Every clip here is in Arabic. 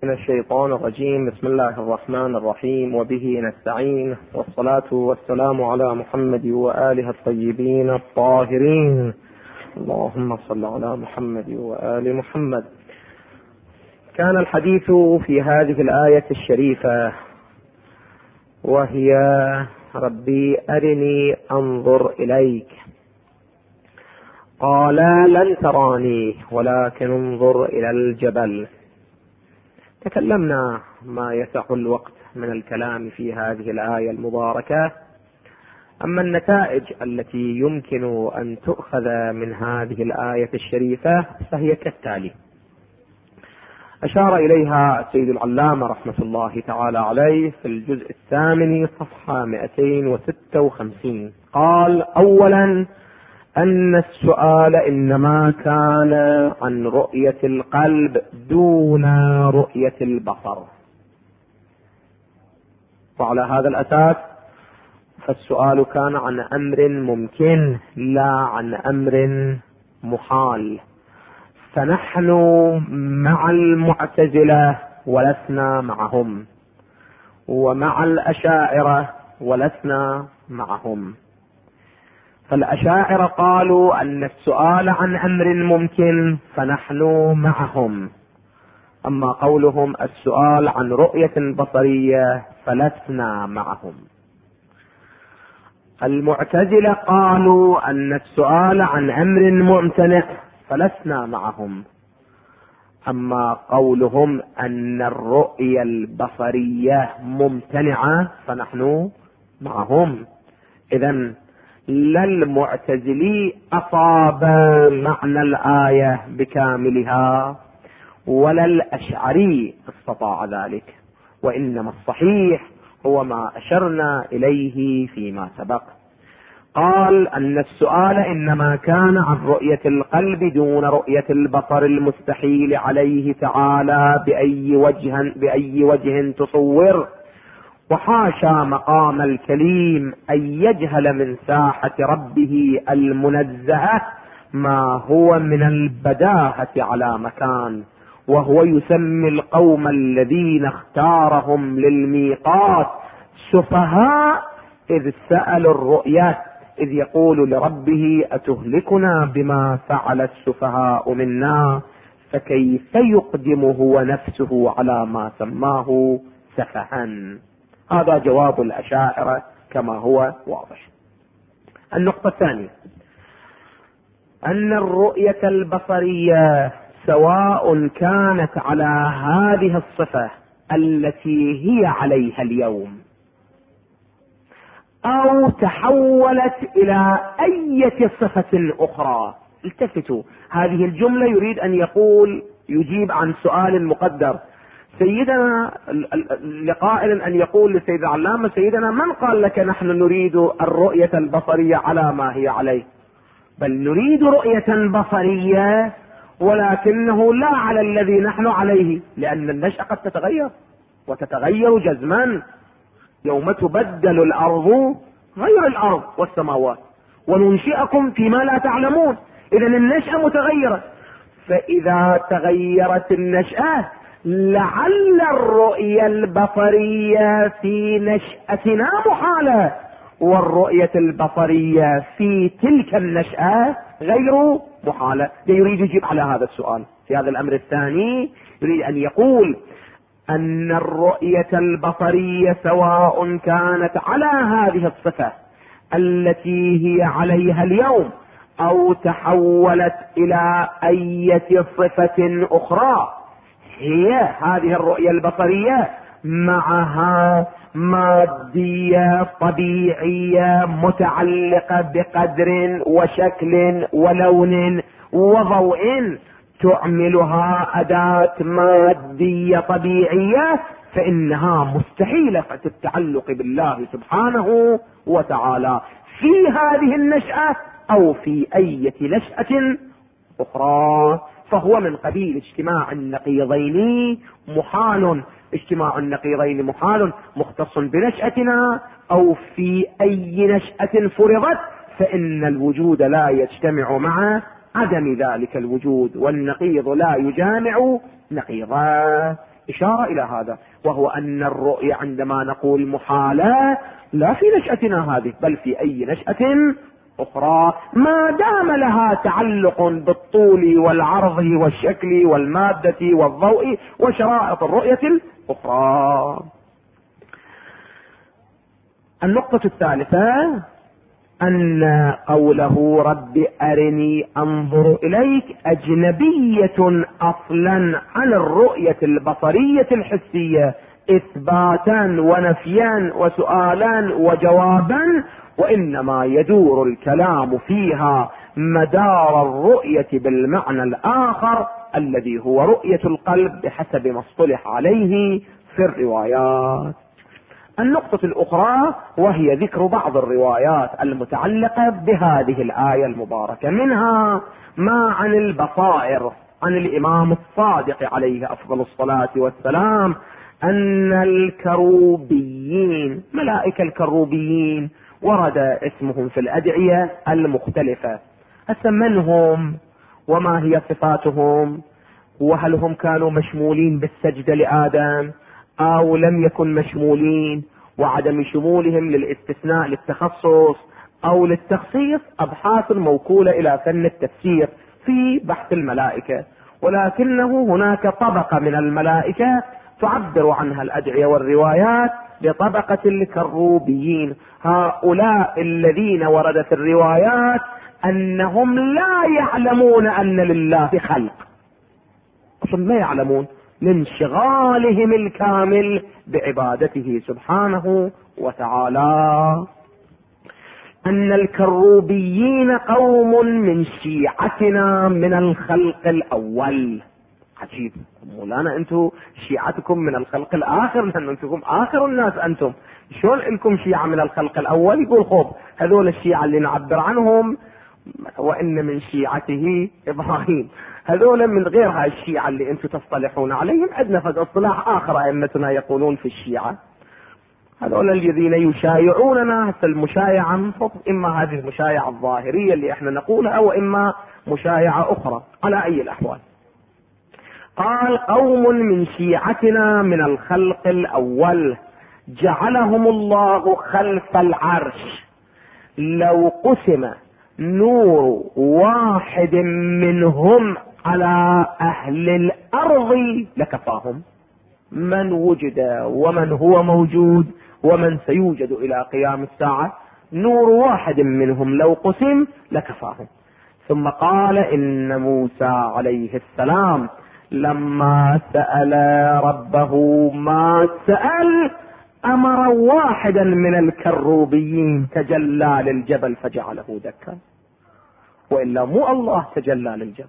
من الشيطان الرجيم. بسم الله الرحمن الرحيم، وبه نستعين، والصلاة والسلام على محمد وآله الطيبين الطاهرين. اللهم صل على محمد وآل محمد. كان الحديث في هذه الآية الشريفة، وهي ربي أرني أنظر إليك، قال لن تراني ولكن انظر إلى الجبل. تكلمنا ما يسع الوقت من الكلام في هذه الآية المباركة. أما النتائج التي يمكن أن تؤخذ من هذه الآية الشريفة فهي كالتالي. أشار إليها السيد العلامة رحمة الله تعالى عليه في الجزء الثامن صفحة 256. قال: أولا أن السؤال إنما كان عن رؤية القلب دون رؤية البصر، وعلى هذا الأساس فالسؤال كان عن أمر ممكن لا عن أمر محال. فنحن مع المعتزلة ولسنا معهم، ومع الأشاعرة ولسنا معهم. فالأشاعرة قالوا أن السؤال عن أمر ممكن فنحن معهم، أما قولهم السؤال عن رؤية بصرية فلسنا معهم. المعتزلة قالوا أن السؤال عن أمر ممتنع فلسنا معهم، أما قولهم أن الرؤية البصرية ممتنعة فنحن معهم. إذن لا المعتزلي أصاب معنى الآية بكاملها، ولا الأشعري استطاع ذلك، وإنما الصحيح هو ما أشرنا إليه فيما سبق. قال أن السؤال إنما كان عن رؤية القلب دون رؤية البصر المستحيل عليه تعالى بأي وجه تصور، وحاشا مقام الكليم أن يجهل من ساحة ربه المنزهة ما هو من البداهة على مكان، وهو يسمي القوم الذين اختارهم للميقات سفهاء إذ سألوا الرؤية، إذ يقول لربه أتهلكنا بما فعل السفهاء منا، فكيف يقدم هو نفسه على ما سماه سفها. هذا جواب الأشاعرة كما هو واضح. النقطة الثانية أن الرؤية البصرية سواء كانت على هذه الصفة التي هي عليها اليوم، أو تحولت إلى أي صفة أخرى. التفتوا، هذه الجملة يريد أن يجيب عن سؤال مقدر. سيدنا لقائل أن يقول لسيد العلامة: سيدنا من قال لك نحن نريد الرؤية البصرية على ما هي عليه؟ بل نريد رؤية بصرية ولكنه لا على الذي نحن عليه، لأن النشأة قد تتغير وتتغير جزما. يوم تبدل الأرض غير الأرض والسماوات وننشئكم فيما لا تعلمون. إذن النشأة متغيرة، فإذا تغيرت النشأة لعل الرؤية البصرية في نشأتنا محالة، والرؤية البصرية في تلك النشأة غير محالة. يريد يجيب على هذا السؤال. في هذا الأمر الثاني يريد أن يقول أن الرؤية البصرية سواء كانت على هذه الصفة التي هي عليها اليوم، أو تحولت إلى أي صفة أخرى، هي هذه الرؤية البصرية معها مادية طبيعية متعلقة بقدر وشكل ولون وضوء، تعملها أداة مادية طبيعية، فإنها مستحيلة التعلق بالله سبحانه وتعالى في هذه النشأة أو في أي نشأة أخرى. فهو من قبيل اجتماع النقيضين محال. اجتماع النقيضين محال، مختص بنشأتنا أو في أي نشأة فرضت، فإن الوجود لا يجتمع مع عدم ذلك الوجود، والنقيض لا يجامع نقيضا. إشارة إلى هذا، وهو أن الرؤية عندما نقول محالة لا في نشأتنا هذه بل في أي نشأة أخرى ما دام لها تعلق بالطول والعرض والشكل والمادة والضوء وشرائط الرؤية الأخرى. النقطة الثالثة أن قوله رب أرني أنظر إليك أجنبية أصلا عن الرؤية البصرية الحسية إثباتا ونفيا وسؤالا وجوابا، وإنما يدور الكلام فيها مدار الرؤية بالمعنى الآخر الذي هو رؤية القلب بحسب ما اصطلح عليه في الروايات. النقطة الأخرى وهي ذكر بعض الروايات المتعلقة بهذه الآية المباركة، منها ما عن البصائر عن الإمام الصادق عليه أفضل الصلاة والسلام أن الكروبيين ملائكة الكروبيين ورد اسمهم في الأدعية المختلفة. من هم وما هي صفاتهم، وهل هم كانوا مشمولين بالسجدة لآدم أو لم يكن مشمولين، وعدم شمولهم للاستثناء للتخصص أو للتخصيص أبحاث موكولة إلى فن التفسير في بحث الملائكة، ولكنه هناك طبقة من الملائكة تعبر عنها الأدعية والروايات بطبقة الكروبيين. هؤلاء الذين وردت الروايات أنهم لا يعلمون أن لله خلق، أصلا ما يعلمون لانشغالهم الكامل بعبادته سبحانه وتعالى. أن الكروبيين قوم من شيعتنا من الخلق الأول. عجيب، مولانا أنتم شيعتكم من الخلق الآخر، لأن أنتم آخر الناس، أنتم شلون لكم شيعة من الخلق الأول؟ يقول خب هذول الشيعة اللي نعبر عنهم وإن من شيعته إبراهيم، هذول من غير هاي الشيعة اللي أنتم تصطلحون عليهم، عندنا فد اصطلاح آخر أئمتنا يقولون في الشيعة، هذول الذين يشايعوننا. المشايعة إما هذه المشايعة الظاهرية اللي احنا نقولها أو إما مشايعة أخرى. على أي الأحوال قال قوم من شيعتنا من الخلق الأول جعلهم الله خلف العرش، لو قسم نور واحد منهم على أهل الأرض لكفاهم. من وجد ومن هو موجود ومن سيوجد إلى قيام الساعة، نور واحد منهم لو قسم لكفاهم. ثم قال إن موسى عليه السلام لما سأل ربه ما سأل أمر واحدا من الكروبيين تجلى للجبل فجعله دكا، وإلا مو الله تجلى للجبل،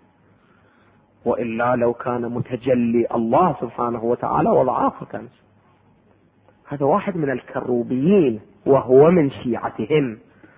وإلا لو كان متجلي الله سبحانه وتعالى وضعه كان. هذا واحد من الكروبيين وهو من شيعتهم.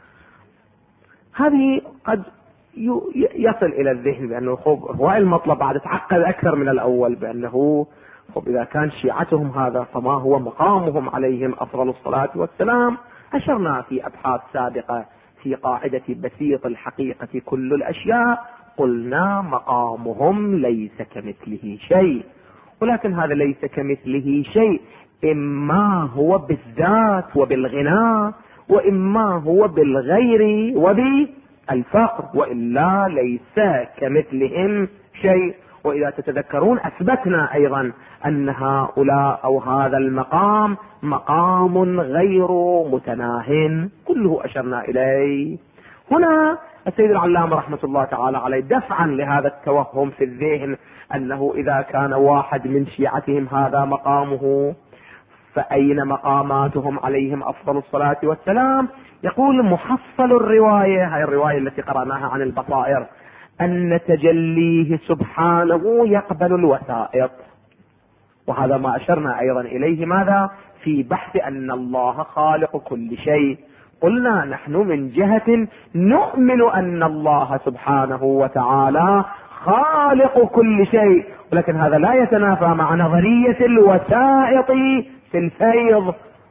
هذه قد يصل إلى الذهن بأنه هو المطلب بعد تعقد أكثر من الأول، بأنه إذا كان شيعتهم هذا فما هو مقامهم عليهم أفضل الصلاة والسلام. أشرنا في أبحاث سابقة في قاعدة بسيط الحقيقة كل الأشياء، قلنا مقامهم ليس كمثله شيء، ولكن هذا ليس كمثله شيء إما هو بالذات وبالغناء، وإما هو بالغير وبالفقر، وإلا ليس كمثلهم شيء. وإذا تتذكرون أثبتنا أيضا أن هؤلاء أو هذا المقام مقام غير متناهٍ، كله أشرنا إليه. هنا السيد العلامة رحمة الله تعالى عليه دفعا لهذا التوهم في الذهن أنه إذا كان واحد من شيعتهم هذا مقامه فأين مقاماتهم عليهم أفضل الصلاة والسلام، يقول محصل الرواية، هاي الرواية التي قرأناها عن البصائر، أن تجليه سبحانه يقبل الوسائط، وهذا ما أشرنا أيضا إليه ماذا في بحث أن الله خالق كل شيء. قلنا نحن من جهة نؤمن أن الله سبحانه وتعالى خالق كل شيء، ولكن هذا لا يتنافى مع نظرية الوسائط في الفيض.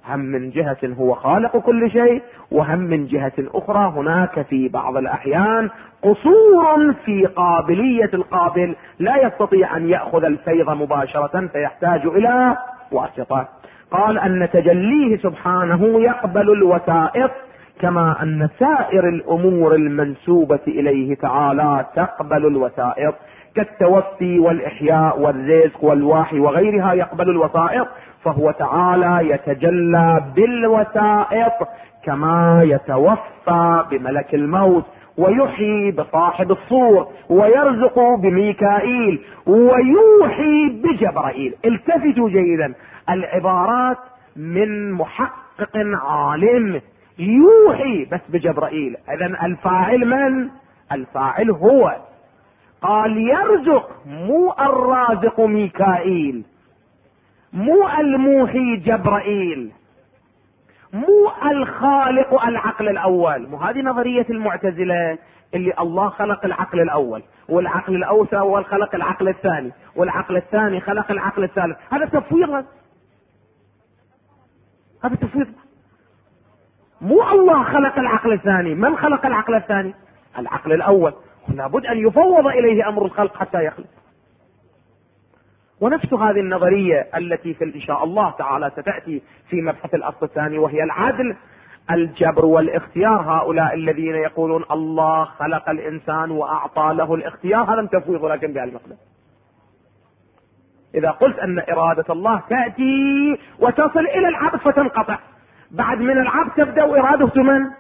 هم من جهة هو خالق كل شيء، وهم من جهة أخرى هناك في بعض الأحيان قصور في قابلية القابل، لا يستطيع أن يأخذ الفيض مباشرة فيحتاج إلى واسطة. قال أن تجليه سبحانه يقبل الوسائط، كما أن سائر الأمور المنسوبة إليه تعالى تقبل الوسائط، كالتوفي والإحياء والرزق والوحي وغيرها يقبل الوسائط، فهو تعالى يتجلى بالوسائط، كما يتوفى بملك الموت، ويحيي بصاحب الصور، ويرزق بميكائيل، ويوحي بجبرائيل. التفتوا جيدا، العبارات من محقق عالم، يوحي بس بجبرائيل، اذن الفاعل من؟ الفاعل هو. قال يرزق، مو الرازق ميكائيل، مو الموحي جبرائيل، مو الخالق العقل الاول. مو هذه نظرية المعتزلة اللي الله خلق العقل الاول، والعقل الاول خلق العقل الثاني، والعقل الثاني خلق العقل الثالث. هذا تفويض، هذا تفويض. مو الله خلق العقل الثاني، من خلق العقل الثاني؟ العقل الاول. لابد ان يفوض اليه امر الخلق حتى يخلق. ونفس هذه النظرية التي في ان شاء الله تعالى ستأتي في مبحث الاصل الثاني، وهي العدل، الجبر والاختيار. هؤلاء الذين يقولون الله خلق الانسان واعطى له الاختيار، هذا تفويض لكن بهالمقدار. اذا قلت ان ارادة الله تأتي وتصل الى العبد فتنقطع، بعد من العبد تبدأ ارادة من؟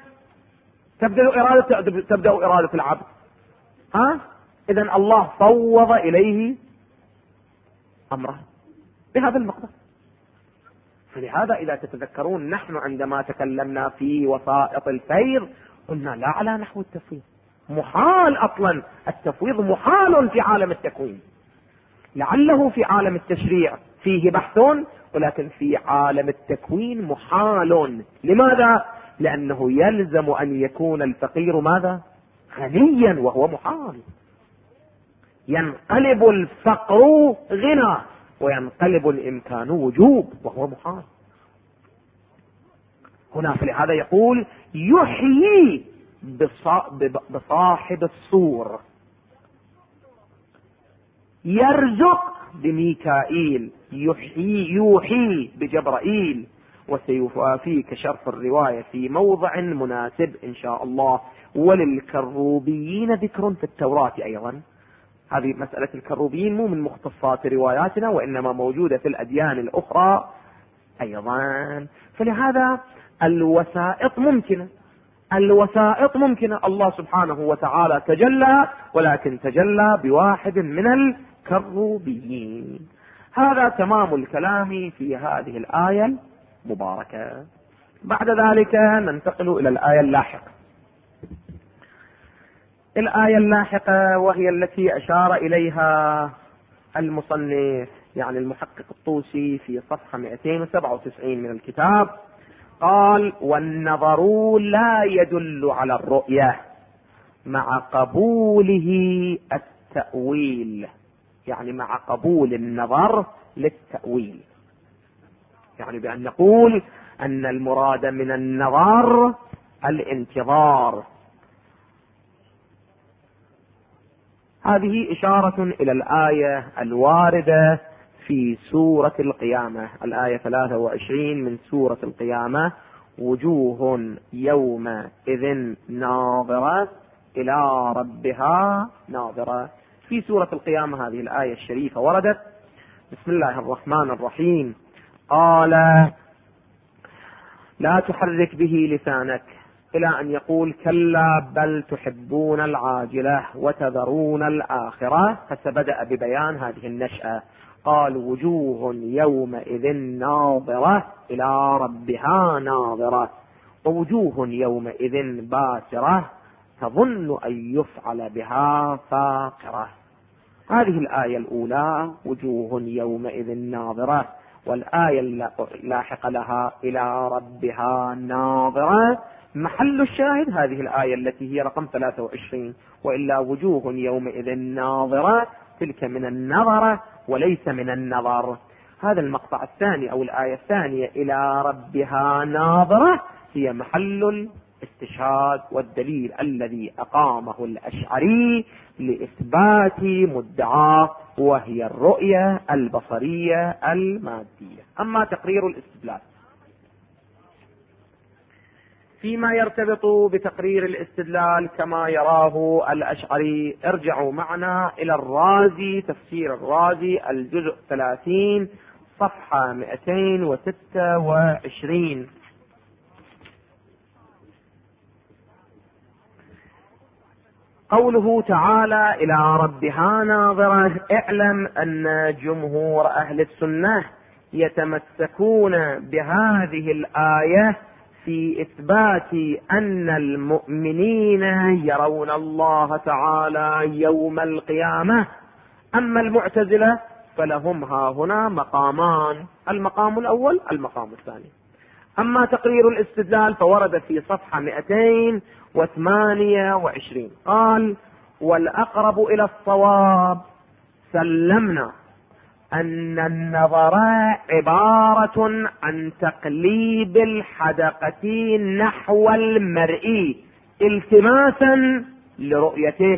تبدأ ارادة العبد. اذا الله فوض اليه امره بهذا المقدار. فلهذا اذا تتذكرون نحن عندما تكلمنا في وسائط الفيض قلنا لا على نحو التفويض، محال اصلا التفويض محال في عالم التكوين، لعله في عالم التشريع فيه بحث، ولكن في عالم التكوين محال. لماذا؟ لانه يلزم ان يكون الفقير ماذا؟ غنيا، وهو محال. ينقلب الفقر غنى وينقلب الامكان وجوب، وهو محال. هنا فلهذا يقول يحيي بصاحب الصور، يرزق بميكائيل، يوحي بجبرائيل، وسيوافيك شرح الرواية في موضع مناسب ان شاء الله. وللكروبيين ذكر في التوراة ايضا. هذه مسألة الكروبيين مو من مختصات رواياتنا، وانما موجودة في الاديان الاخرى ايضا. فلهذا الوسائط ممكنة، الوسائط ممكنة. الله سبحانه وتعالى تجلى، ولكن تجلى بواحد من الكروبيين. هذا تمام الكلام في هذه الآية المباركة. بعد ذلك ننتقل إلى الآية اللاحقة. الآية اللاحقة وهي التي أشار إليها المصنف، يعني المحقق الطوسي، في صفحة 297 من الكتاب. قال والنظر لا يدل على الرؤية مع قبوله التأويل، يعني مع قبول النظر للتأويل، يعني بأن نقول أن المراد من النظر الانتظار. هذه إشارة إلى الآية الواردة في سورة القيامة، الآية 23 من سورة القيامة: وجوه يومئذ ناظرة إلى ربها ناظرة. في سورة القيامة هذه الآية الشريفة وردت: بسم الله الرحمن الرحيم. قال لا تحرك به لسانك، إلى أن يقول كلا بل تحبون العاجلة وتذرون الآخرة، فسبدأ ببيان هذه النشأة. قال وجوه يومئذ ناظرة إلى ربها ناظرة، ووجوه يومئذ باسرة تظن أن يفعل بها فاقرة. هذه الآية الأولى وجوه يومئذ ناظرة، والآية اللاحقة لها إلى ربها ناظرة. محل الشاهد هذه الآية التي هي رقم 23: وإلا وجوه يومئذ ناظرة، تلك من النظرة وليس من النظر. هذا المقطع الثاني أو الآية الثانية إلى ربها ناظرة هي محل الاستشهاد والدليل الذي أقامه الأشعري لإثبات مدعاه، وهي الرؤية البصرية المادية. أما تقرير الاستدلال فيما يرتبط بتقرير الاستدلال كما يراه الأشعري، ارجعوا معنا إلى الرازي، تفسير الرازي الجزء 30 صفحة 226. قوله تعالى إلى ربها ناظرة، اعلم أن جمهور أهل السنة يتمسكون بهذه الآية في إثبات أن المؤمنين يرون الله تعالى يوم القيامة. أما المعتزلة فلهم ها هنا مقامان، المقام الأول المقام الثاني. أما تقرير الاستدلال فورد في صفحة 228 قال: والأقرب إلى الصواب سلمنا أن النظر عبارة عن تقليب الحدقة نحو المرئي التماسا لرؤيته.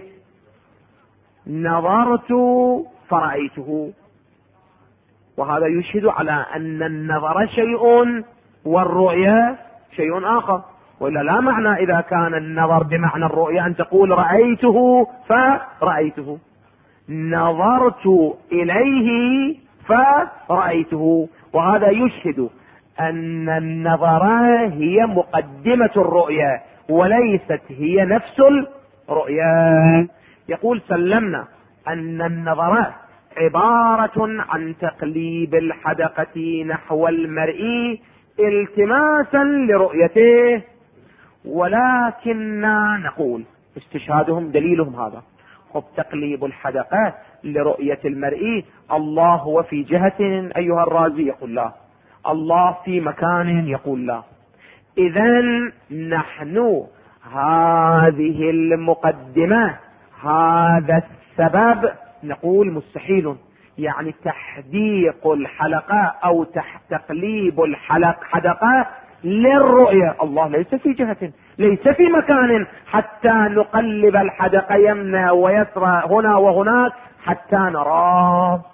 نظرت فرأيته، وهذا يشهد على أن النظر شيء والرؤية شيء آخر، وإلا لا معنى إذا كان النظر بمعنى الرؤية أن تقول رأيته فرأيته. نظرت إليه فرأيته، وهذا يشهد أن النظر هي مقدمة الرؤية وليست هي نفس الرؤية. يقول سلمنا أن النظر عبارة عن تقليب الحدقة نحو المرئي التماسا لرؤيته، ولكننا نقول استشهادهم دليلهم هذا. خب تقليب الحدقة لرؤية المرئي، الله هو في جهة أيها الرازي؟ يقول لا. الله في مكان؟ يقول لا. إذن نحن هذه المقدمة هذا السبب نقول مستحيل، يعني تحديق الحلقة أو تقليب حدقة للرؤية. الله ليس في جهة، ليس في مكان حتى نقلب الحدقة يمنى ويسرى هنا وهناك حتى نراه.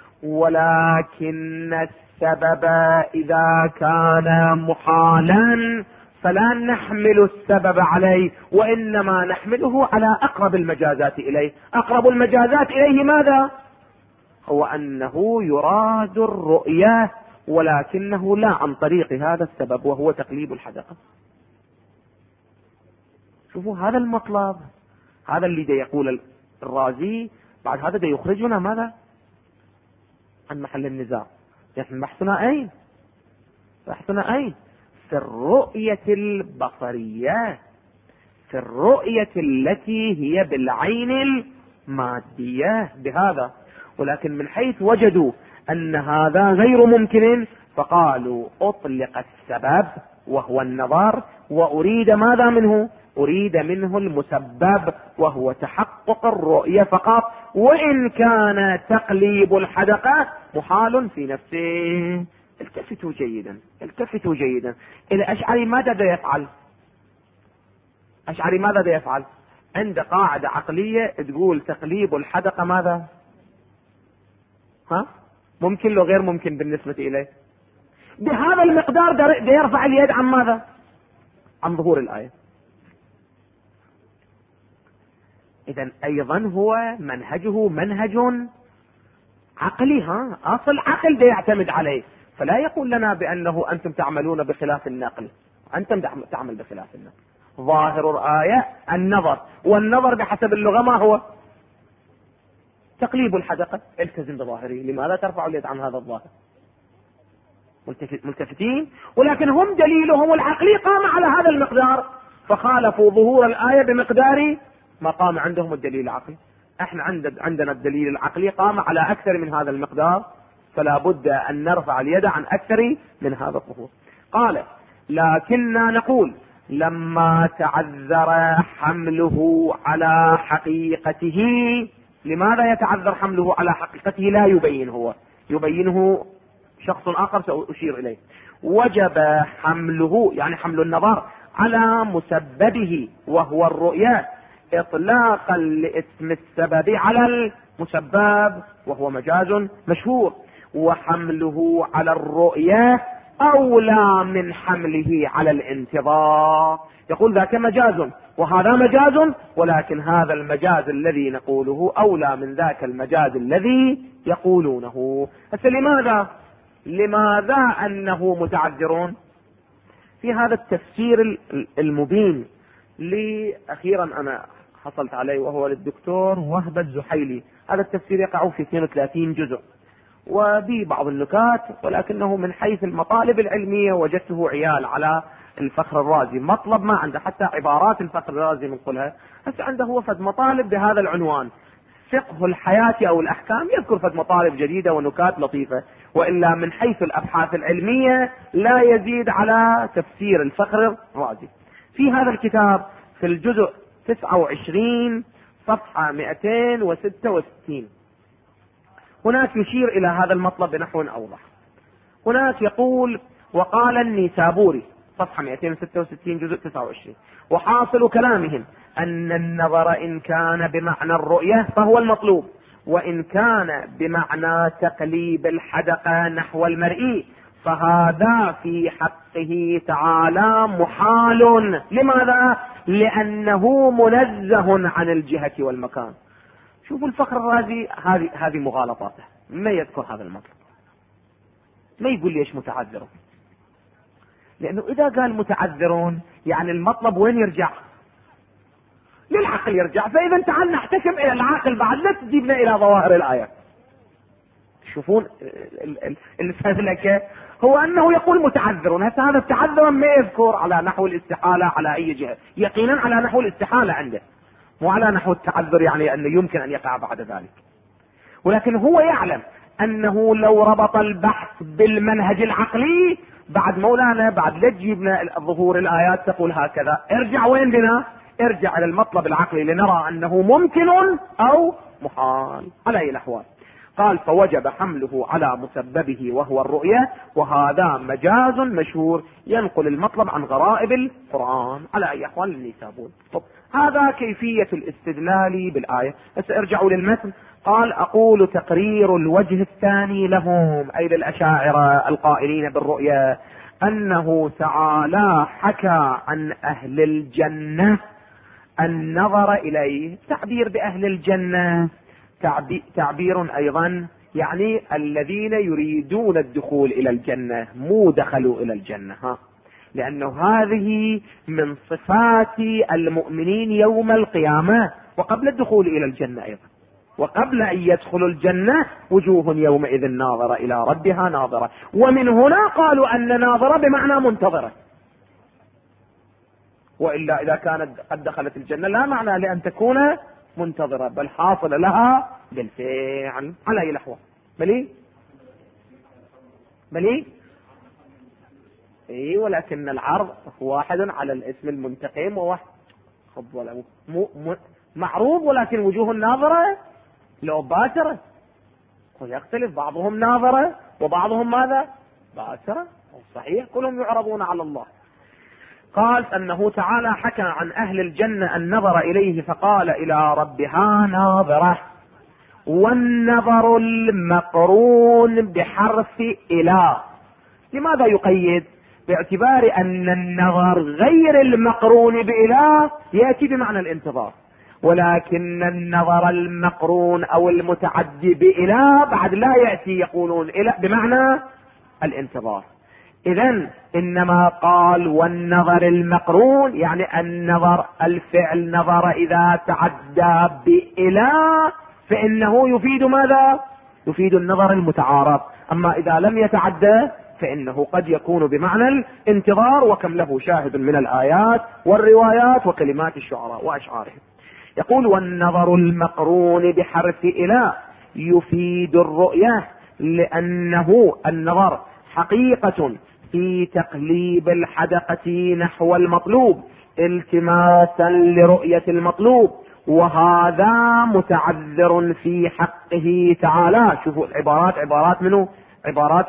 ولكن السبب إذا كان محالا فلا نحمل السبب عليه، وإنما نحمله على أقرب المجازات إليه. أقرب المجازات إليه ماذا؟ هو أنه يراد الرؤية، ولكنه لا عن طريق هذا السبب وهو تقليب الحدقة. شوفوا هذا المطلب، هذا اللي دا يقول الرازي. بعد هذا دا يخرجنا ماذا؟ عن محل النزاع. نحن بحثنا أين؟ بحثنا أين؟ في الرؤية البصرية، في الرؤية التي هي بالعين المادية بهذا. ولكن من حيث وجدوا أن هذا غير ممكن فقالوا أطلق السبب وهو النظر، وأريد ماذا منه؟ أريد منه المسبب وهو تحقق الرؤية فقط، وإن كان تقليب الحدقة محال في نفسه. التفتوا جيدا، التفتوا جيدا. الأشعري ماذا يفعل؟ أشعري ماذا يفعل؟ عند قاعدة عقلية تقول تقليب الحدقة ماذا؟ ممكن لو غير ممكن بالنسبة إليه. بهذا المقدار ده يرفع اليد عن ماذا؟ عن ظهور الآية. إذن أيضا هو منهجه منهج عقلي، أصل عقل ده يعتمد عليه، فلا يقول لنا بأنه أنتم تعملون بخلاف النقل. أنتم تعمل بخلاف النقل. ظاهر الآية النظر، والنظر بحسب اللغة ما هو؟ تقليب الحدقة. التزم بظاهره. لماذا ترفع اليد عن هذا الظاهر؟ ملتفتين. ولكن هم دليلهم العقلي قام على هذا المقدار، فخالفوا ظهور الآية بمقدار ما قام عندهم الدليل العقلي. احنا عندنا الدليل العقلي قام على أكثر من هذا المقدار، فلا بد أن نرفع اليد عن أكثر من هذا الظهور. قال: لكننا نقول لما تعذر حمله على حقيقته. لماذا يتعذر حمله على حقيقته؟ لا يبين، هو يبينه شخص آخر سأشير إليه. وجب حمله يعني حمل النظر على مسببه وهو الرؤية إطلاقا لاسم السبب على المسبب وهو مجاز مشهور، وحمله على الرؤية أولى من حمله على الانتظار. يقول ذاك مجاز وهذا مجاز، ولكن هذا المجاز الذي نقوله أولى من ذاك المجاز الذي يقولونه. لماذا أنه متعذرون؟ في هذا التفسير المبين أخيرا أنا حصلت عليه وهو للدكتور وهب الزحيلي. هذا التفسير يقع في 32 جزء وبه بعض النكات، ولكنه من حيث المطالب العلمية وجدته عيال على الفخر الرازي. مطلب ما عنده حتى عبارات الفخر الرازي منقلها، بس عنده هو فد مطالب بهذا العنوان فقه الحياة أو الأحكام، يذكر فد مطالب جديدة ونكات لطيفة، وإلا من حيث الأبحاث العلمية لا يزيد على تفسير الفخر الرازي. في هذا الكتاب في الجزء 29 صفحة 266 هناك يشير إلى هذا المطلب بنحو أوضح. هناك يقول: وقال النيسابوري صفحة 266 جزء 29: وحاصل كلامهم أن النظر إن كان بمعنى الرؤية فهو المطلوب، وإن كان بمعنى تقليب الحدقة نحو المرئي فهذا في حقه تعالى محال. لماذا؟ لأنه منزه عن الجهة والمكان. شوفوا الفخر الرازي هذه مغالطاته، ما يذكر هذا المطلب، ما يقول ليش متعذرون، لأنه إذا قال متعذرون يعني المطلب وين يرجع؟ للعقل يرجع. فإذا تعال نحتكم إلى العقل بعد، لا تجيبنا إلى ظواهر الآية. تشوفون الفذلكة هو أنه يقول متعذرون. هذا التعذر ما يذكر على نحو الاستحالة على أي جهة، يقينا على نحو الاستحالة عنده، مو على نحو التعذر يعني أنه يمكن أن يقع بعد ذلك. ولكن هو يعلم أنه لو ربط البحث بالمنهج العقلي بعد مولانا بعد لا تجيبنا ظهور الآيات تقول هكذا. ارجع وين بنا؟ ارجع إلى المطلب العقلي لنرى أنه ممكن أو محال على أي الأحوال. قال: فوجب حمله على مسببه وهو الرؤية، وهذا مجاز مشهور ينقل المطلب عن غرائب القرآن على أي أحوال النيسابون. هذا كيفية الاستدلال بالآية. بس ارجعوا للمتن. قال: أقول تقرير الوجه الثاني لهم، أي للأشاعرة القائلين بالرؤية، أنه تعالى حكى عن أهل الجنة النظر إليه. تعبير بأهل الجنة تعبير أيضا يعني الذين يريدون الدخول إلى الجنة، مو دخلوا إلى الجنة، لأنه هذه من صفات المؤمنين يوم القيامة وقبل الدخول إلى الجنة أيضا. وقبل أن يدخلوا الجنة وجوه يومئذ ناظرة إلى ربها ناظرة. ومن هنا قالوا أن ناظرة بمعنى منتظرة، وإلا إذا كانت قد دخلت الجنة لا معنى لأن تكون منتظرة، بل حاصل لها بالفعل على أي الأحوال. بلي اي، ولكن العرض واحد على الاسم المنتقم وواحد ولا معروض، ولكن وجوه الناظرة لو باشرة ويختلف، بعضهم ناظرة وبعضهم ماذا؟ باشرة. صحيح كلهم يعرضون على الله. قال أنه تعالى حكى عن أهل الجنة النظر إليه فقال إلى ربها ناظرة. والنظر المقرون بحرف إلى. لماذا يقيد؟ باعتبار أن النظر غير المقرون بإله يأتي بمعنى الانتظار، ولكن النظر المقرون أو المتعدي بإله بعد لا يأتي يقولون إله بمعنى الانتظار. إذن إنما قال والنظر المقرون يعني النظر الفعل نظر إذا تعدى بإله فإنه يفيد ماذا؟ يفيد النظر المتعارض. أما إذا لم يتعدى فإنه قد يكون بمعنى الانتظار، وكم له شاهد من الآيات والروايات وكلمات الشعراء وأشعارهم. يقول والنظر المقرون بحرف إله يفيد الرؤية، لأنه النظر حقيقة في تقليب الحدقة نحو المطلوب التماسا لرؤية المطلوب، وهذا متعذر في حقه تعالى. شوفوا العبارات، عبارات منه؟ عبارات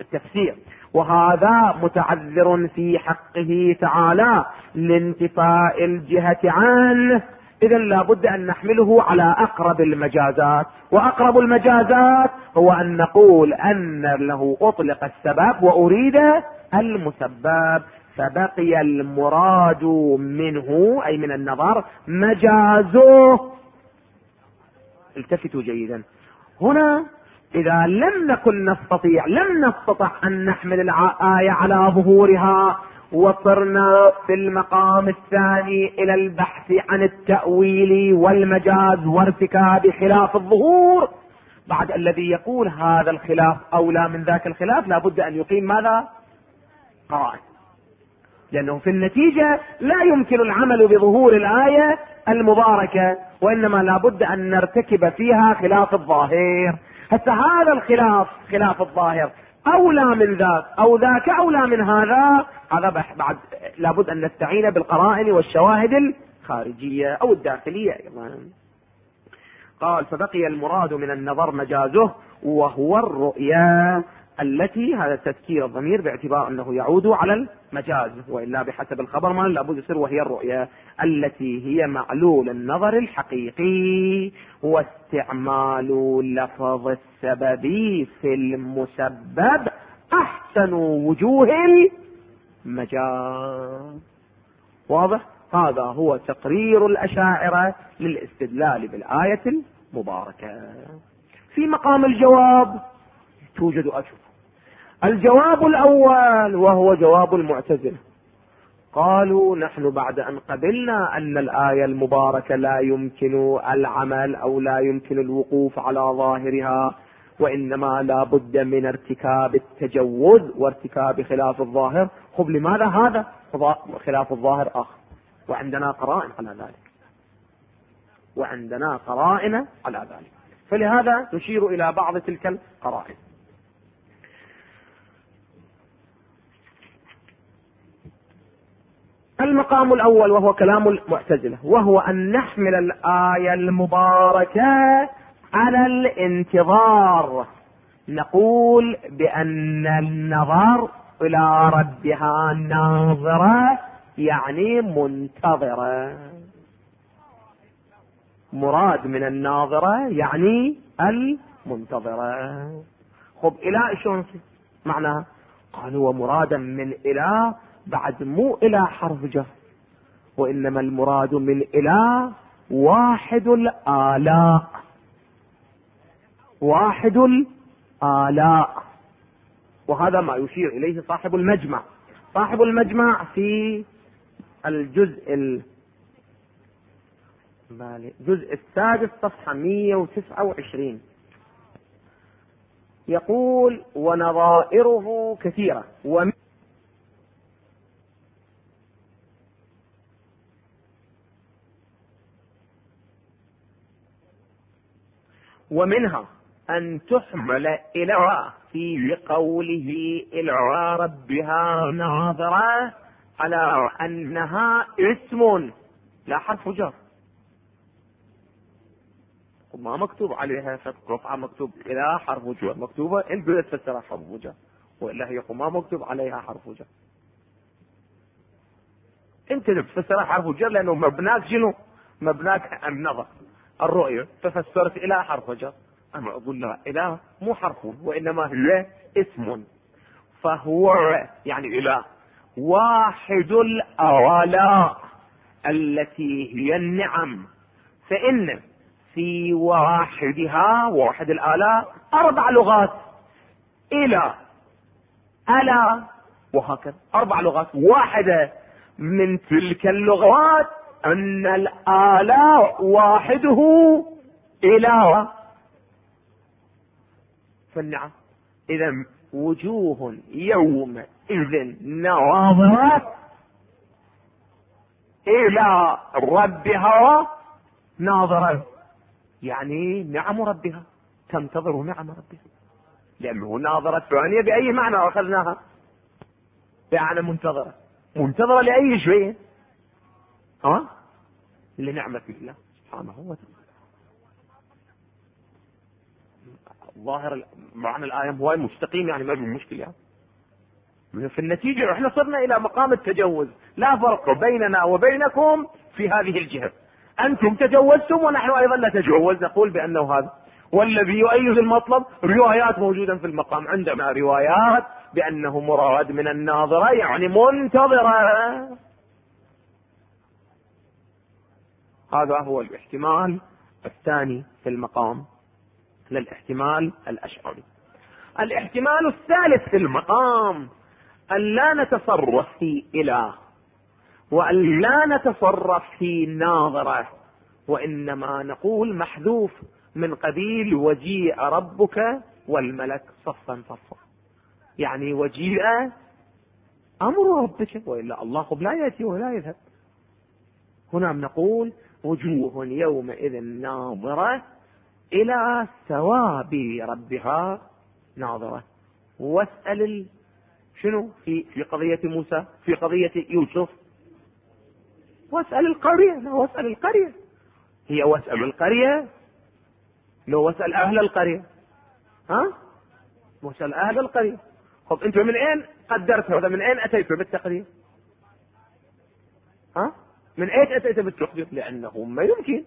التفسير، وهذا متعذر في حقه تعالى لانتفاء الجهة عنه، إذا لابد أن نحمله على أقرب المجازات، وأقرب المجازات هو أن نقول أن له أطلق السبب وأريد المسبب، فبقي المراد منه أي من النظر مجازه. التفتوا جيدا هنا، إذا لم نستطع أن نحمل الآية على ظهورها، وصرنا في المقام الثاني إلى البحث عن التأويل والمجاز وارتكاب خلاف الظهور، بعد الذي يقول هذا الخلاف أولى من ذاك الخلاف لابد أن يقيم ماذا؟ قرائن، لأنه في النتيجة لا يمكن العمل بظهور الآية المباركة، وإنما لابد أن نرتكب فيها خلاف الظاهر. هسه هذا الخلاف خلاف الظاهر أولى من ذاك أو ذاك أولى من هذا بعد لابد أن نستعين بالقرائن والشواهد الخارجية أو الداخلية أيضا. قال فبقي المراد من النظر مجازه وهو الرؤيا التي، هذا تذكير الضمير باعتبار أنه يعود على المجاز، وإلا بحسب الخبر ما لابد يصير وهي الرؤيا التي هي معلول النظر الحقيقي، واستعمال لفظ السبب في المسبب أحسن وجوه المجاز. واضح؟ هذا هو تقرير الأشاعرة للاستدلال بالآية المباركة. في مقام الجواب توجد أجوبة. الجواب الأول وهو جواب المعتزلة، قالوا نحن بعد أن قبلنا أن الآية المباركة لا يمكن العمل أو لا يمكن الوقوف على ظاهرها، وإنما لا بد من ارتكاب التجوز وارتكاب خلاف الظاهر. خب لماذا هذا خلاف الظاهر آخر؟ وعندنا قرائن على ذلك، فلهذا نشير إلى بعض تلك القرائن. المقام الأول وهو كلام المعتزلة، وهو أن نحمل الآية المباركة على الانتظار، نقول بأن النظر إلى ربها ناظرة يعني منتظرة، مراد من الناظرة يعني المنتظرة. خب إله شلون معناها؟ قالوا ومرادا من إله بعد مو إله حرف جر، وإنما المراد من إله واحد الآلاء، وهذا ما يشير إليه صاحب المجمع في الجزء السادس صفحة 129 يقول ونظائره كثيرة ومنها أن تحمل إلى في قوله إلى ربها ناظرة على أنها اسم لا حرف جر، ما مكتوب عليها رفعة، مكتوب إلى حرف جر، مكتوبة انت تفسرها حرف جر، وإلا هي ما مكتوب عليها حرف جر، انت تفسرها حرف جر لأنه مبناك شنو؟ مبناك النظر الرؤية، ففسرت إلى حرف جر. أما أقول لا، إله مو حرف وإنما هي اسم، فهو يعني إله واحد الآلاء التي هي النعم، فإن في واحدها واحد الآلاء 4 لغات، إلى ألا وهكذا 4 لغات. واحدة من تلك اللغات أن الآلاء واحده إله، فالنعم إذا وجوه يومئذ ناظرة إلى ربها ناظرة، يعني نعم ربها، تنتظر نعم ربها، لأنه ناظرة ثانية بأي معنى أخذناها؟ يعني منتظرة لأي شيء؟ لنعمة الله سبحانه وتعالى. ظاهر معنى الآية هو مستقيم، يعني ما في مشكلة يعني. في النتيجة احنا صرنا الى مقام التجوز، لا فرق بيننا وبينكم في هذه الجهة، انتم تجوزتم ونحن ايضا نتجوز، نقول بانه هذا. والذي يؤيد المطلب روايات موجودة في المقام، عندنا روايات بانه مراد من الناظرة يعني منتظرة. هذا هو الاحتمال الثاني في المقام للاحتمال الأشعري. الاحتمال الثالث في المقام أن لا نتصرف في إله، وأن لا نتصرف في ناظرة، وإنما نقول محذوف من قبيل وجيء ربك والملك صفا صفا، يعني وجيء أمر ربك، وإلا الله لا يأتي ولا يذهب. هنا نقول وجوه يومئذ ناظرة إلى ثواب ربها ناظرة. واسأل شنو في قضية موسى، في قضية يوسف، واسأل القرية، لا واسأل القرية، هي واسأل القرية، لو واسأل أهل القرية، واسأل أهل القرية. خب أنتم من أين قدرت هذا؟ من أين أتيت بالتقدير؟ من أين أتيت بالتقدير؟ لأنه ما يمكن،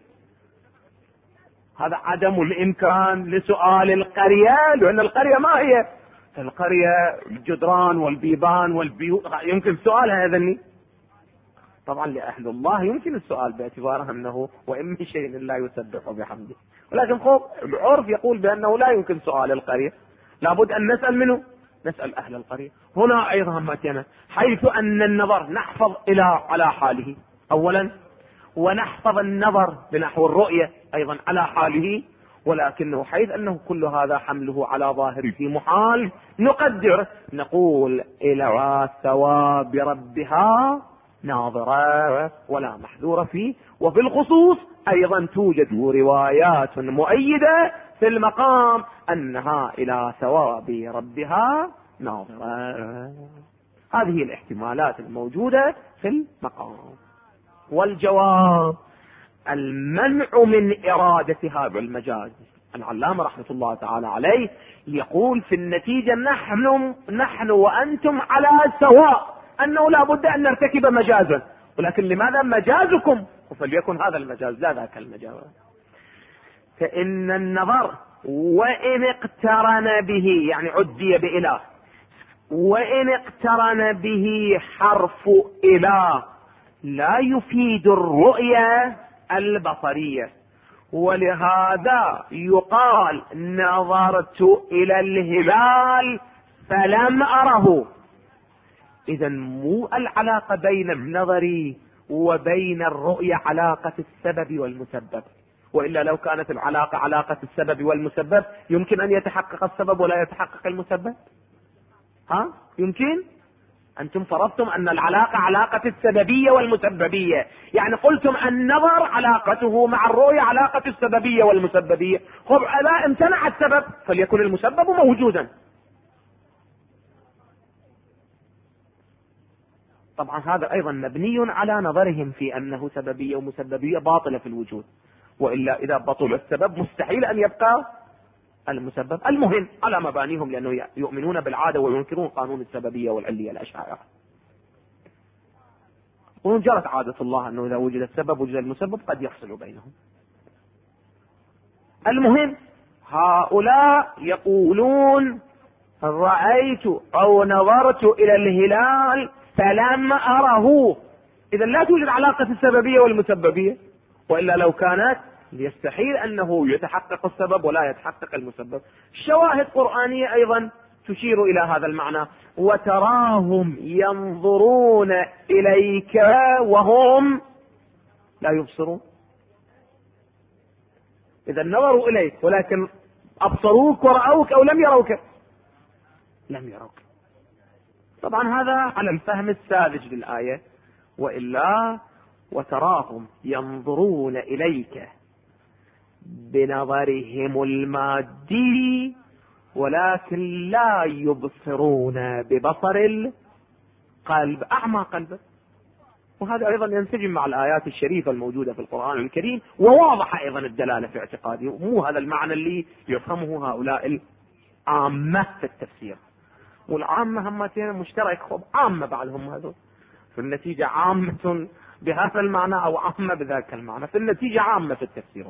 هذا عدم الإمكان لسؤال القرية، لأن القرية ما هي القرية؟ الجدران والبيبان والبيوت، يمكن سؤال هذا. طبعا لأهل الله يمكن السؤال باعتباره أنه وإن من شيء لا يسبح بحمده، ولكن العرف يقول بأنه لا يمكن سؤال القرية، لابد أن نسأل منه، نسأل أهل القرية. هنا أيضا ماتنا حيث أن النظر نحفظ إلى على حاله أولا، ونحفظ النظر بنحو الرؤية أيضا على حاله، ولكنه حيث أنه كل هذا حمله على ظاهره محال، نقدر نقول إلى ثواب ربها ناظرة ولا محذور فيه. وفي الخصوص أيضا توجد روايات مؤيدة في المقام أنها إلى ثواب ربها ناظرة. هذه الاحتمالات الموجودة في المقام. والجواب المنع من إرادة هذا المجاز. العلامة رحمة الله تعالى عليه يقول في النتيجة نحن وأنتم على سواء، أنه لا بد أن نرتكب مجازا، ولكن لماذا مجازكم فليكن هذا المجاز لا ذاك المجاز. فإن النظر وإن اقترن به، يعني عدي بإله، وإن اقترن به حرف إله لا يفيد الرؤية البصرية، ولهذا يقال نظرت إلى الهلال فلم أره. إذا مو العلاقة بين النظر وبين الرؤية علاقة السبب والمسبب، وإلا لو كانت العلاقة علاقة السبب والمسبب يمكن أن يتحقق السبب ولا يتحقق المسبب؟ يمكن؟ أنتم فرضتم أن العلاقة علاقة السببية والمسببية، يعني قلتم النظر علاقته مع الرؤية علاقة السببية والمسببية. خب إذا امتنع السبب فليكن المسبب موجودا. طبعا هذا أيضا مبني على نظرهم في أنه سببية ومسببية باطلة في الوجود، وإلا إذا بطل السبب مستحيل أن يبقى المسبب. المهم على مبانيهم، لأنه يؤمنون بالعادة وينكرون قانون السببية والعلية الأشاعرة. وجرت عادة الله أنه إذا وجد السبب وجد المسبب قد يفصل بينهم. المهم هؤلاء يقولون رأيت أو نظرت إلى الهلال فلم أره، إذا لا توجد علاقة السببية والمسببية، وإلا لو كانت يستحيل أنه يتحقق السبب ولا يتحقق المسبب. شواهد قرآنية أيضا تشير إلى هذا المعنى. وتراهم ينظرون إليك وهم لا يبصرون. إذا نظروا إليك ولكن أبصروك ورأوك أو لم يروك؟ لم يروك. طبعا هذا على الفهم الساذج للآية، وإلا وتراهم ينظرون إليك بنظرهم المادي ولكن لا يبصرون ببصر القلب، أعمى قلبه. وهذا أيضا ينسجم مع الآيات الشريفة الموجودة في القرآن الكريم، وواضح أيضا الدلالة في اعتقاده. مو هذا المعنى اللي يفهمه هؤلاء العامة في التفسير، والعامة همتين مشترك، خب عامة بعضهم هذول في النتيجة عامة بهذا المعنى أو عامة بذاك المعنى، في النتيجة عامة في التفسير.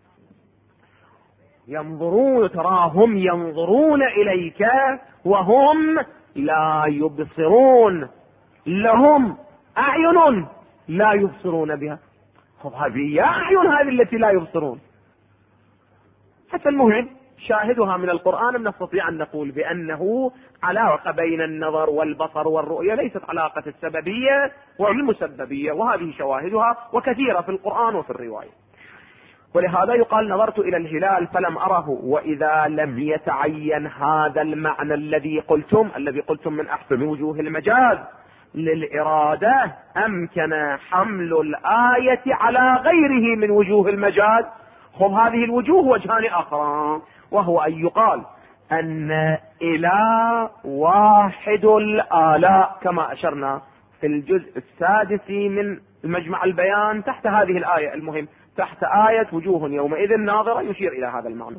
ينظرون، تراهم ينظرون إليك وهم لا يبصرون، لهم أعين لا يبصرون بها. هذه أعين هذه التي لا يبصرون. حتى المهم شاهدها من القرآن نستطيع أن نقول بأنه علاقة بين النظر والبصر والرؤية، ليست علاقة السببية والمسببية، وهذه شواهدها وكثيرة في القرآن وفي الرواية. ولهذا يقال نظرت إلى الهلال فلم أره. وإذا لم يتعين هذا المعنى الذي قلتم من أحسن وجوه المجاز للإرادة، أمكن حمل الآية على غيره من وجوه المجاز. خذ هذه الوجوه وجهان آخران، وهو أن يقال أن إله واحد الآلاء كما أشرنا في الجزء السادس من المجمع البيان تحت هذه الآية، المهم تحت آية وجوه يومئذ ناظرة، يشير إلى هذا المعنى.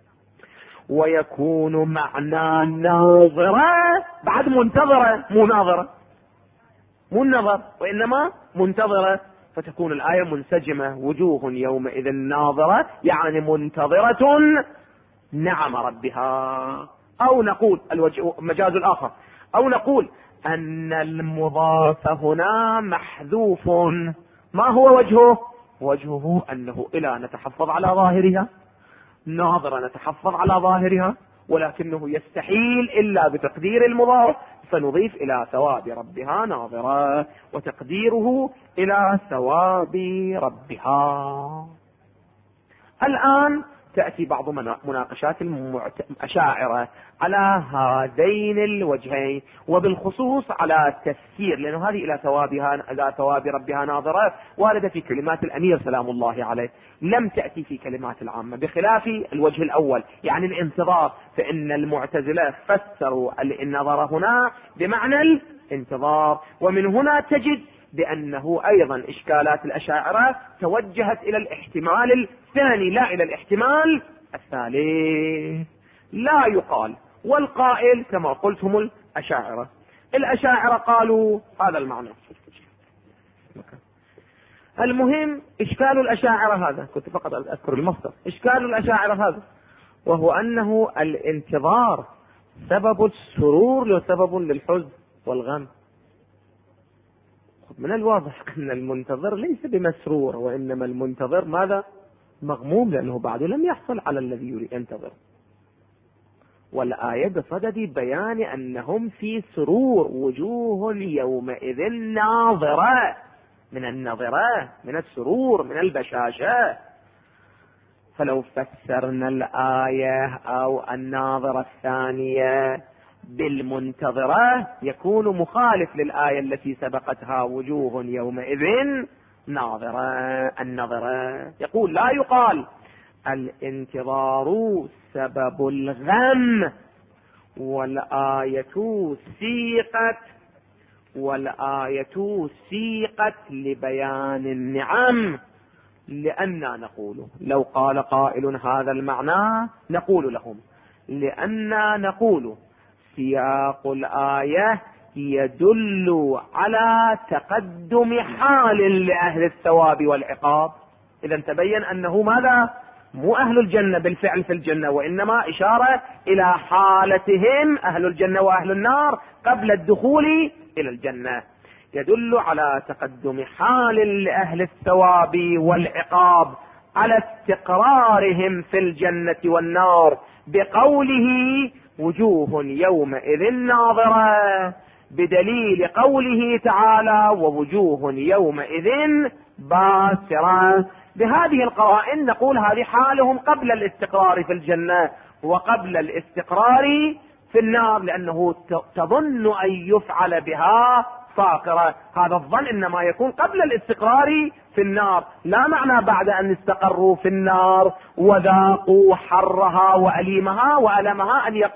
ويكون معنى ناظرة بعد منتظرة، مو ناظرة، مو النظر وإنما منتظرة، فتكون الآية منسجمة. وجوه يومئذ ناظرة يعني منتظرة نعم ربها. أو نقول المجاز الآخر، أو نقول أن المضاف هنا محذوف. ما هو وجهه؟ وجهه أنه إلى نتحفظ على ظاهرها، ناظرة نتحفظ على ظاهرها، ولكنه يستحيل إلا بتقدير المضاف، فنضيف إلى ثواب ربها ناظرة، وتقديره إلى ثواب ربها. الآن تأتي بعض مناقشات الأشاعرة على هذين الوجهين، وبالخصوص على التفسير، لأنه هذه إلى ثواب ربها ناظرة واردة في كلمات الأمير سلام الله عليه، لم تأتي في كلمات العامة، بخلاف الوجه الأول يعني الانتظار، فإن المعتزلة فسروا النظر هنا بمعنى الانتظار. ومن هنا تجد بأنه أيضا إشكالات الأشاعرة توجهت إلى الاحتمال الثاني لا إلى الاحتمال الثالث. لا يقال والقائل كما قلتهم الأشاعرة قالوا هذا المعنى. المهم إشكال الأشاعرة هذا، كنت فقط أذكر المصدر، إشكال الأشاعرة هذا، وهو أنه الانتظار سبب السرور وسبب للحزن والغم. من الواضح أن المنتظر ليس بمسرور، وإنما المنتظر ماذا؟ مغموم، لأنه بعده لم يحصل على الذي يريد ينتظر. والآية بصدد بيان أنهم في سرور، وجوه يومئذ ناظرة، من النظرة، من السرور، من البشاشة. فلو فسرنا الآية أو الناظرة الثانية بالمنتظرة يكون مخالف للآية التي سبقتها وجوه يومئذ ناظرة النظرة. يقول لا يقال الانتظار سبب الغم، والآية سيقت لبيان النعم، لأننا نقول لو قال قائل هذا المعنى نقول لهم لأننا نقول سياق الآية يدل على تقدم حال لأهل الثواب والعقاب. إذا تبين أنه ماذا؟ مو أهل الجنة بالفعل في الجنة، وإنما إشارة إلى حالتهم أهل الجنة وأهل النار قبل الدخول إلى الجنة. يدل على تقدم حال لأهل الثواب والعقاب على استقرارهم في الجنة والنار بقوله وجوه يومئذ ناظرة، بدليل قوله تعالى ووجوه يومئذ باسرة. بهذه القرائن نقول هذه حالهم قبل الاستقرار في الجنة وقبل الاستقرار في النار، لأنه تظن أن يفعل بها فاقرة. هذا الظن إنما يكون قبل الاستقرار في النار، لا معنى بعد أن استقروا في النار وذاقوا حرها وأليمها وألمها أن يقول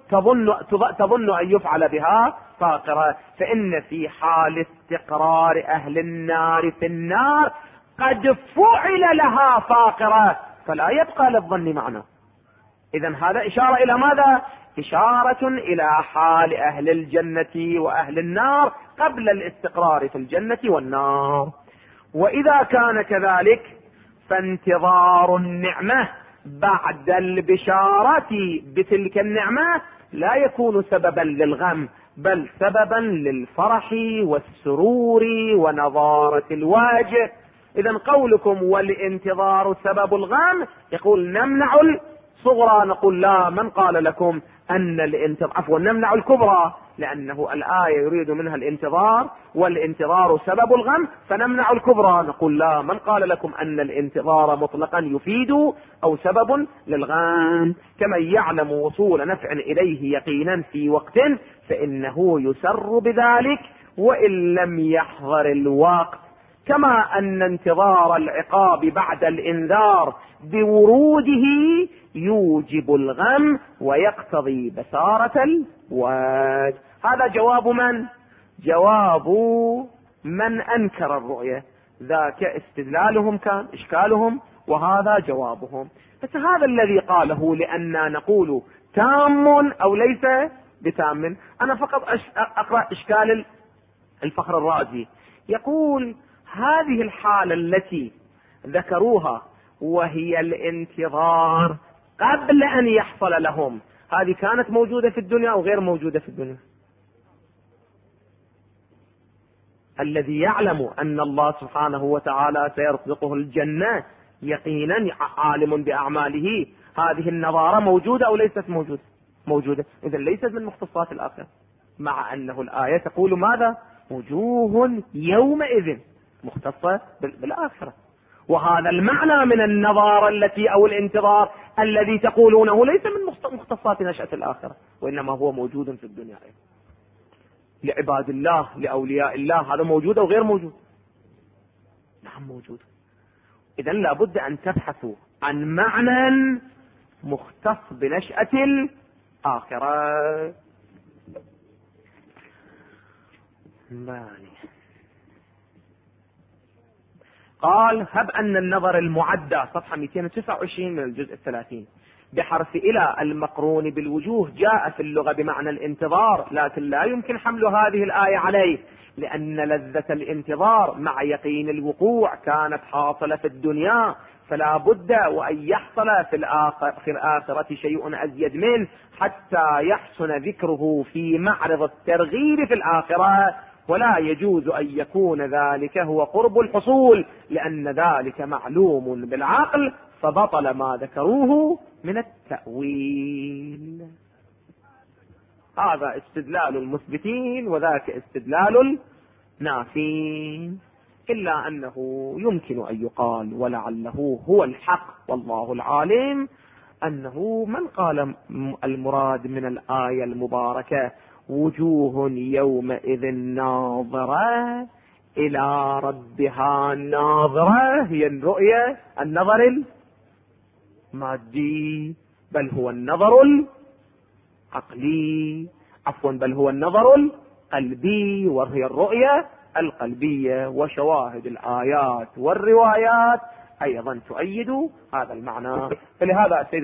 تظن أن يفعل بها فاقرة، فإن في حال استقرار أهل النار في النار قد فعل لها فاقرة، فلا يبقى للظن معنى. إذن هذا إشارة إلى ماذا؟ إشارة إلى حال أهل الجنة وأهل النار قبل الاستقرار في الجنة والنار. وإذا كان كذلك فانتظار النعمة بعد البشارة بتلك النعمة لا يكون سببا للغم، بل سببا للفرح والسرور ونضارة الوجه. إذن قولكم والانتظار سبب الغم، يقول نمنع الصغرى، نقول لا، من قال لكم أن الانتظار نمنع الكبرى، لأنه الآية يريد منها الانتظار والانتظار سبب الغم، فنمنع الكبرى. نقول لا، من قال لكم أن الانتظار مطلقا يفيد أو سبب للغم؟ كمن يعلم وصول نفع إليه يقينا في وقت فإنه يسر بذلك وإن لم يحضر الوقت، كما أن انتظار العقاب بعد الإنذار بوروده يوجب الغم ويقتضي بسارة الوجه. هذا جواب من؟ جواب من أنكر الرؤية، ذاك استدلالهم كان إشكالهم، وهذا جوابهم. بس هذا الذي قاله لأننا نقول تام أو ليس بتام. أنا فقط أقرأ إشكال الفخر الرازي، يقول هذه الحالة التي ذكروها وهي الانتظار قبل أن يحصل لهم، هذه كانت موجودة في الدنيا أو غير موجودة في الدنيا؟ الذي يعلم أن الله سبحانه وتعالى سيرزقه الجنة يقينا عالم بأعماله، هذه النظارة موجودة أو ليست موجودة؟ موجودة. إذن ليست من مختصات الآخرة، مع أنه الآية تقول ماذا؟ وجوه يومئذ مختصة بالآخرة. وهذا المعنى من النظارة التي أو الانتظار الذي تقولونه ليس من مختصات نشأة الآخرة، وإنما هو موجود في الدنيا لعباد الله لأولياء الله. هذا موجود أو غير موجود؟ نعم موجود. إذن لابد أن تبحثوا عن معنى مختص بنشأة الآخرة. قال هب أن النظر المعدى صفحة 229 من الجزء 30 بحرف إلى المقرون بالوجوه جاء في اللغة بمعنى الانتظار، لكن لا يمكن حمل هذه الآية عليه، لأن لذة الانتظار مع يقين الوقوع كانت حاصلة في الدنيا، فلا بد وأن يحصل في الآخرة شيء أزيد منه حتى يحسن ذكره في معرض الترغيب في الآخرة، ولا يجوز أن يكون ذلك هو قرب الحصول، لأن ذلك معلوم بالعقل، فبطل ما ذكروه من التأويل. هذا استدلال المثبتين وذاك استدلال النافين، إلا أنه يمكن أن يقال ولعله هو الحق والله العالم، أنه من قال المراد من الآية المباركة وجوه يومئذ ناظرة إلى ربها ناظرة هي الرؤية النظر المادي، بل هو النظر العقلي، بل هو النظر القلبي، وهي الرؤية القلبية. وشواهد الآيات والروايات أيضا تؤيد هذا المعنى. فلهذا السيد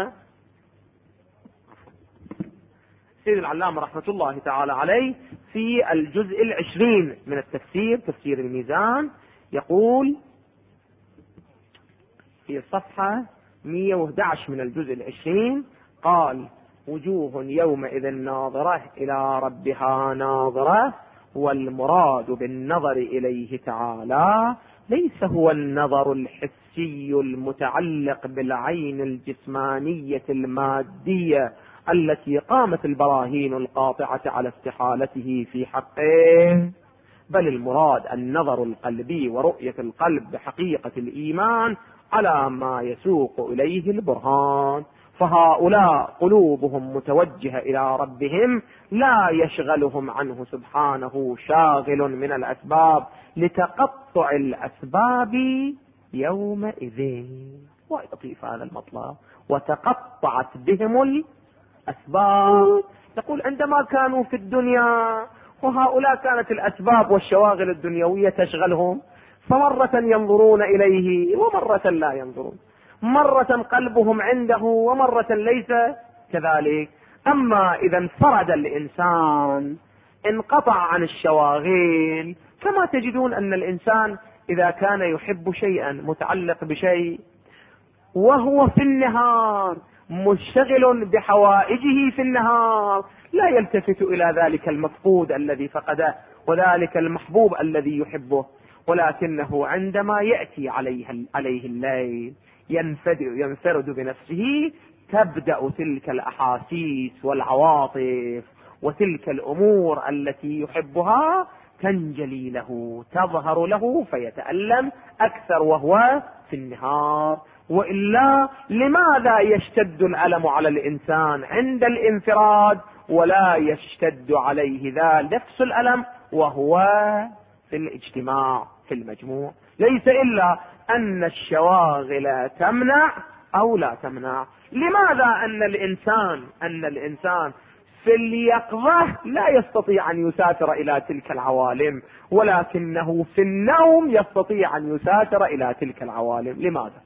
العلامة رحمة الله تعالى عليه في الجزء 20 من التفسير، تفسير الميزان، يقول في صفحة 111 من الجزء 20 قال وجوه يومئذ ناظرة إلى ربها ناظرة، والمراد بالنظر إليه تعالى ليس هو النظر الحسي المتعلق بالعين الجسمانية المادية التي قامت البراهين القاطعة على استحالته في حقه، بل المراد النظر القلبي ورؤية القلب بحقيقة الإيمان على ما يسوق إليه البرهان. فهؤلاء قلوبهم متوجهة إلى ربهم، لا يشغلهم عنه سبحانه شاغل من الأسباب لتقطع الأسباب يومئذ. ويضيف هذا المطلب وتقطعت بهم أسباب. تقول عندما كانوا في الدنيا وهؤلاء كانت الأسباب والشواغل الدنيوية تشغلهم، فمرة ينظرون إليه ومرة لا ينظرون، مرة قلبهم عنده ومرة ليس كذلك. أما إذا انفرد الإنسان انقطع عن الشواغل، كما تجدون أن الإنسان إذا كان يحب شيئا متعلق بشيء وهو في النهار مشتغل بحوائجه في النهار، لا يلتفت إلى ذلك المفقود الذي فقده وذلك المحبوب الذي يحبه، ولكنه عندما يأتي عليه الليل ينفرد بنفسه، تبدأ تلك الأحاسيس والعواطف وتلك الأمور التي يحبها تنجلي له، تظهر له، فيتألم أكثر وهو في النهار. وإلا لماذا يشتد الألم على الإنسان عند الانفراد ولا يشتد عليه ذا نفس الألم وهو في الاجتماع في المجموع؟ ليس إلا أن الشواغل تمنع أو لا تمنع. لماذا أن الإنسان في اليقظة لا يستطيع أن يسافر إلى تلك العوالم، ولكنه في النوم يستطيع أن يسافر إلى تلك العوالم؟ لماذا؟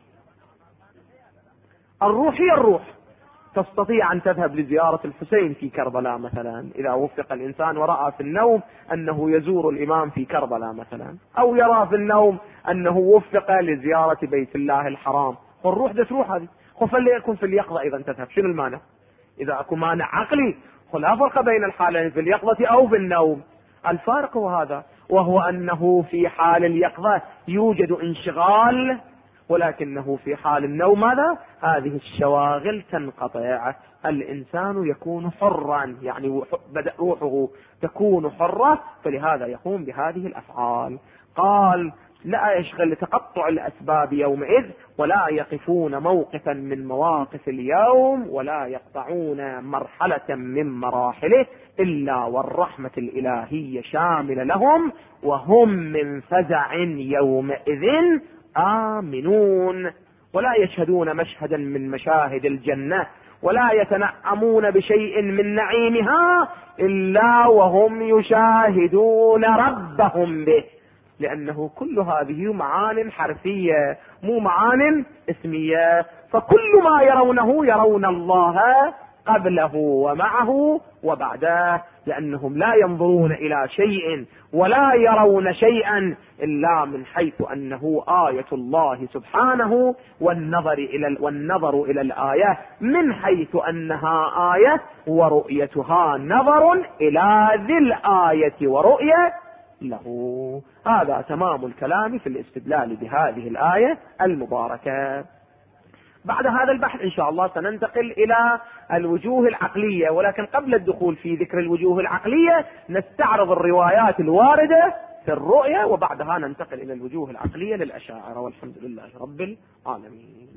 الروح هي الروح تستطيع أن تذهب لزيارة الحسين في كربلاء مثلا، إذا وفق الإنسان ورأى في النوم أنه يزور الإمام في كربلاء مثلا، أو يرى في النوم أنه وفق لزيارة بيت الله الحرام، والروح ده تروح هذه. فليكن في اليقظة أيضا تذهب، شنو المانع؟ إذا أكو مانع عقلي، لا فرق بين الحالين في اليقظة أو في النوم. الفارق هو هذا، وهو أنه في حال اليقظة يوجد انشغال، ولكنه في حال النوم ماذا؟ هذه الشواغل تنقطع، الإنسان يكون حرا، يعني بدأ روحه تكون حرة، فلهذا يقوم بهذه الأفعال. قال لا يشغل تقطع الأسباب يومئذ، ولا يقفون موقفا من مواقف اليوم، ولا يقطعون مرحلة من مراحله إلا والرحمة الإلهية شاملة لهم، وهم من فزع يومئذ آمنون. ولا يشهدون مشهدا من مشاهد الجنة ولا يتنعمون بشيء من نعيمها إلا وهم يشاهدون ربهم به، لأنه كل هذه معان حرفية مو معان اسمية. فكل ما يرون الله قبله ومعه وبعده، لأنهم لا ينظرون إلى شيء ولا يرون شيئا إلا من حيث أنه آية الله سبحانه، والنظر إلى الآية من حيث أنها آية، ورؤيتها نظر إلى ذي الآية ورؤية له. هذا تمام الكلام في الاستدلال بهذه الآية المباركة. بعد هذا البحث إن شاء الله سننتقل إلى الوجوه العقلية، ولكن قبل الدخول في ذكر الوجوه العقلية نستعرض الروايات الواردة في الرؤية، وبعدها ننتقل إلى الوجوه العقلية للأشاعرة، والحمد لله رب العالمين.